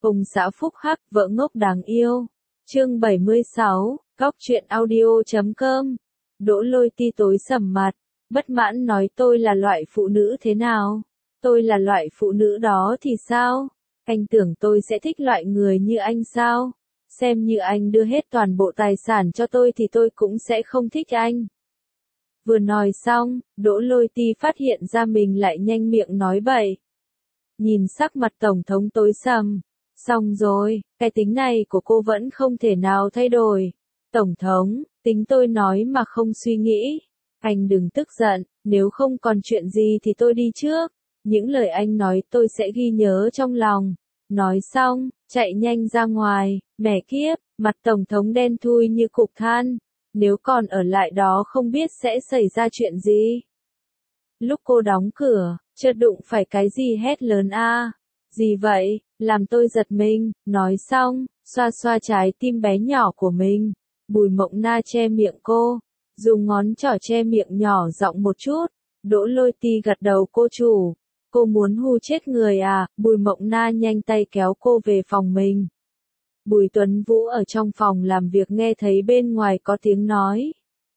Ông xã phúc hắc, vợ ngốc đáng yêu. Chương 76, Góc truyện audio.com. Đỗ Lôi Ti tối sầm mặt, bất mãn nói tôi là loại phụ nữ thế nào? Tôi là loại phụ nữ đó thì sao? Anh tưởng tôi sẽ thích loại người như anh sao? Xem như anh đưa hết toàn bộ tài sản cho tôi thì tôi cũng sẽ không thích anh. Vừa nói xong, Đỗ Lôi Ti phát hiện ra mình lại nhanh miệng nói bậy. Nhìn sắc mặt Tổng thống tối sầm. Xong rồi, cái tính này của cô vẫn không thể nào thay đổi. Tổng thống, tính tôi nói mà không suy nghĩ. Anh đừng tức giận, nếu không còn chuyện gì thì tôi đi trước. Những lời anh nói tôi sẽ ghi nhớ trong lòng. Nói xong, chạy nhanh ra ngoài, mẹ kiếp, mặt Tổng thống đen thui như cục than. Nếu còn ở lại đó không biết sẽ xảy ra chuyện gì. Lúc cô đóng cửa, chợt đụng phải cái gì hét lớn a. Gì vậy, làm tôi giật mình, nói xong, xoa xoa trái tim bé nhỏ của mình. Bùi Mộng Na che miệng cô, dùng ngón trỏ che miệng nhỏ giọng một chút. Đỗ Lôi Ti gật đầu cô chủ. Cô muốn hù chết người à? Bùi Mộng Na nhanh tay kéo cô về phòng mình. Bùi Tuấn Vũ ở trong phòng làm việc nghe thấy bên ngoài có tiếng nói.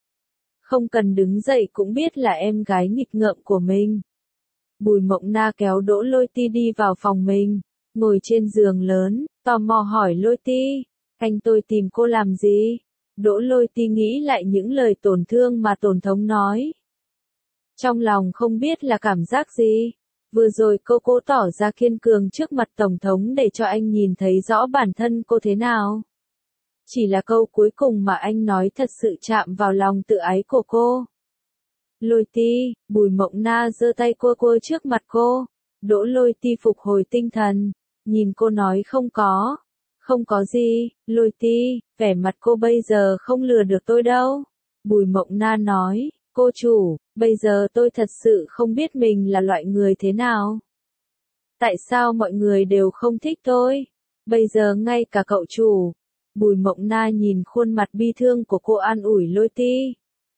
Không cần đứng dậy cũng biết là em gái nghịch ngợm của mình. Bùi Mộng Na kéo Đỗ Lôi Ti đi vào phòng mình, ngồi trên giường lớn, tò mò hỏi Lôi Ti, anh tôi tìm cô làm gì? Đỗ Lôi Ti nghĩ lại những lời tổn thương mà Tổng thống nói. Trong lòng không biết là cảm giác gì. Vừa rồi cô cố tỏ ra kiên cường trước mặt Tổng thống để cho anh nhìn thấy rõ bản thân cô thế nào. Chỉ là câu cuối cùng mà anh nói thật sự chạm vào lòng tự ái của cô. Lôi Ti, Bùi Mộng Na giơ tay cua cua trước mặt cô. Đỗ Lôi Ti phục hồi tinh thần, nhìn cô nói không có gì, Lôi Ti, vẻ mặt cô bây giờ không lừa được tôi đâu. Bùi Mộng Na nói, cô chủ, bây giờ tôi thật sự không biết mình là loại người thế nào. Tại sao mọi người đều không thích tôi? Bây giờ ngay cả cậu chủ. Bùi Mộng Na nhìn khuôn mặt bi thương của cô an ủi Lôi Ti.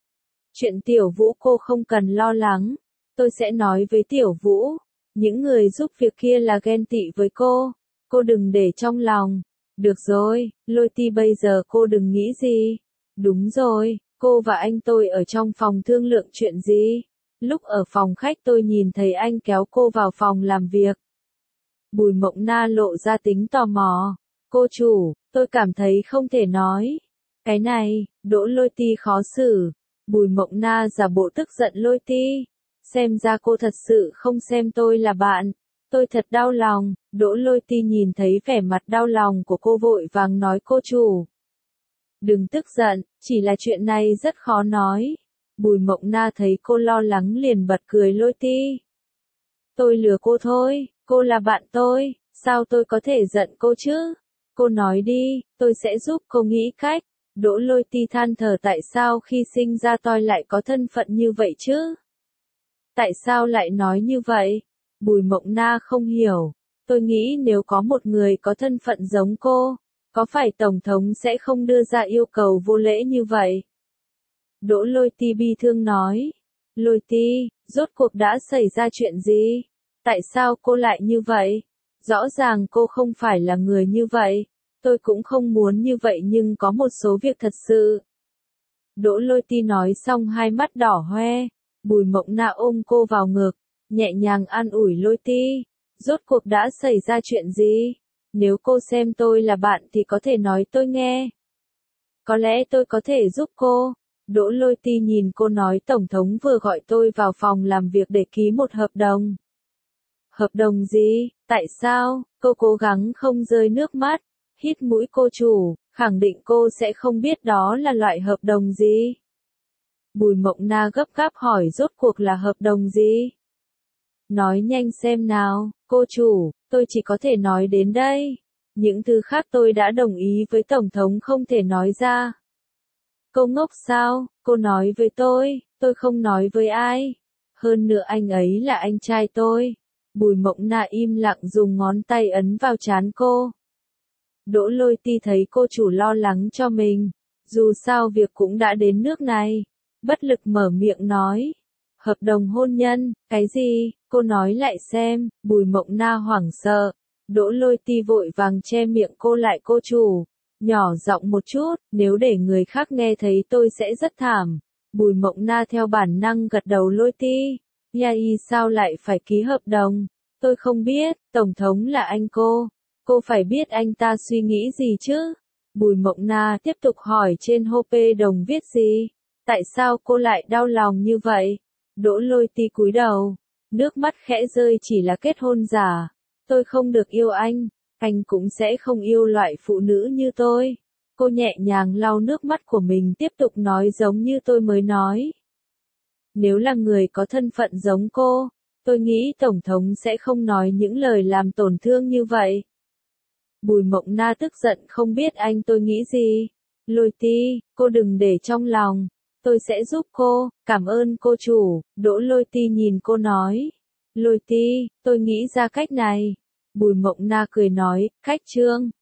Chuyện Tiểu Vũ cô không cần lo lắng, tôi sẽ nói với Tiểu Vũ, những người giúp việc kia là ghen tị với cô đừng để trong lòng. Được rồi, Lôi Ti bây giờ cô đừng nghĩ gì. Đúng rồi, cô và anh tôi ở trong phòng thương lượng chuyện gì? Lúc ở phòng khách tôi nhìn thấy anh kéo cô vào phòng làm việc. Bùi Mộng Na lộ ra tính tò mò. Cô chủ, tôi cảm thấy không thể nói. Cái này, Đỗ Lôi Ti khó xử. Bùi Mộng Na giả bộ tức giận Lôi Ti. Xem ra cô thật sự không xem tôi là bạn. Tôi thật đau lòng. Đỗ Lôi Ti nhìn thấy vẻ mặt đau lòng của cô vội vàng nói cô chủ. Đừng tức giận, chỉ là chuyện này rất khó nói. Bùi Mộng Na thấy cô lo lắng liền bật cười Lôi Ti. Tôi lừa cô thôi, cô là bạn tôi, sao tôi có thể giận cô chứ? Cô nói đi, tôi sẽ giúp cô nghĩ cách. Đỗ Lôi Ti than thở tại sao khi sinh ra tôi lại có thân phận như vậy chứ? Tại sao lại nói như vậy? Bùi Mộng Na không hiểu. Tôi nghĩ nếu có một người có thân phận giống cô, có phải Tổng thống sẽ không đưa ra yêu cầu vô lễ như vậy? Đỗ Lôi Ti bi thương nói. Lôi Ti, rốt cuộc đã xảy ra chuyện gì? Tại sao cô lại như vậy? Rõ ràng cô không phải là người như vậy. Tôi cũng không muốn như vậy nhưng có một số việc thật sự. Đỗ Lôi Ti nói xong hai mắt đỏ hoe. Bùi Mộng Na ôm cô vào ngực, nhẹ nhàng an ủi Lôi Ti. Rốt cuộc đã xảy ra chuyện gì? Nếu cô xem tôi là bạn thì có thể nói tôi nghe. Có lẽ tôi có thể giúp cô. Đỗ Lôi Ti nhìn cô nói Tổng thống vừa gọi tôi vào phòng làm việc để ký một hợp đồng. Hợp đồng gì? Tại sao? Cô cố gắng không rơi nước mắt. Hít mũi cô chủ, khẳng định cô sẽ không biết đó là loại hợp đồng gì. Bùi Mộng Na gấp gáp hỏi rốt cuộc là hợp đồng gì? Nói nhanh xem nào, cô chủ, tôi chỉ có thể nói đến đây. Những thứ khác tôi đã đồng ý với Tổng thống không thể nói ra. Cô ngốc sao? Cô nói với tôi không nói với ai. Hơn nữa anh ấy là anh trai tôi. Bùi Mộng Na im lặng dùng ngón tay ấn vào trán cô. Đỗ Lôi Ti thấy cô chủ lo lắng cho mình. Dù sao việc cũng đã đến nước này. Bất lực mở miệng nói. Hợp đồng hôn nhân, cái gì? Cô nói lại xem. Bùi Mộng Na hoảng sợ. Đỗ Lôi Ti vội vàng che miệng cô lại. Cô chủ, nhỏ giọng một chút, nếu để người khác nghe thấy tôi sẽ rất thảm. Bùi Mộng Na theo bản năng gật đầu. Lôi Ti, Yai sao lại phải ký hợp đồng? Tôi không biết, Tổng thống là anh cô phải biết anh ta suy nghĩ gì chứ? Bùi Mộng Na tiếp tục hỏi. Trên hộp đồng viết gì? Tại sao cô lại đau lòng như vậy? Đỗ Lôi Ti cúi đầu, nước mắt khẽ rơi. Chỉ là kết hôn giả. Tôi không được yêu anh cũng sẽ không yêu loại phụ nữ như tôi. Cô nhẹ nhàng lau nước mắt của mình tiếp tục nói. Giống như tôi mới nói. Nếu là người có thân phận giống cô, tôi nghĩ Tổng thống sẽ không nói những lời làm tổn thương như vậy. Bùi Mộng Na tức giận. Không biết tôi nghĩ gì. Lôi Ti, cô đừng để trong lòng. Tôi sẽ giúp cô. Cảm ơn cô chủ. Đỗ Lôi Ti nhìn cô nói. Lôi Ti, tôi nghĩ ra cách này. Bùi Mộng Na cười nói. Khách trương.